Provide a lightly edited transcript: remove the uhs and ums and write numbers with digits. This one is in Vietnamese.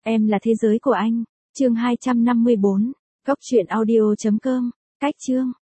Em là thế giới của anh. Chương 254. Góc truyện audio.com. Cách chương.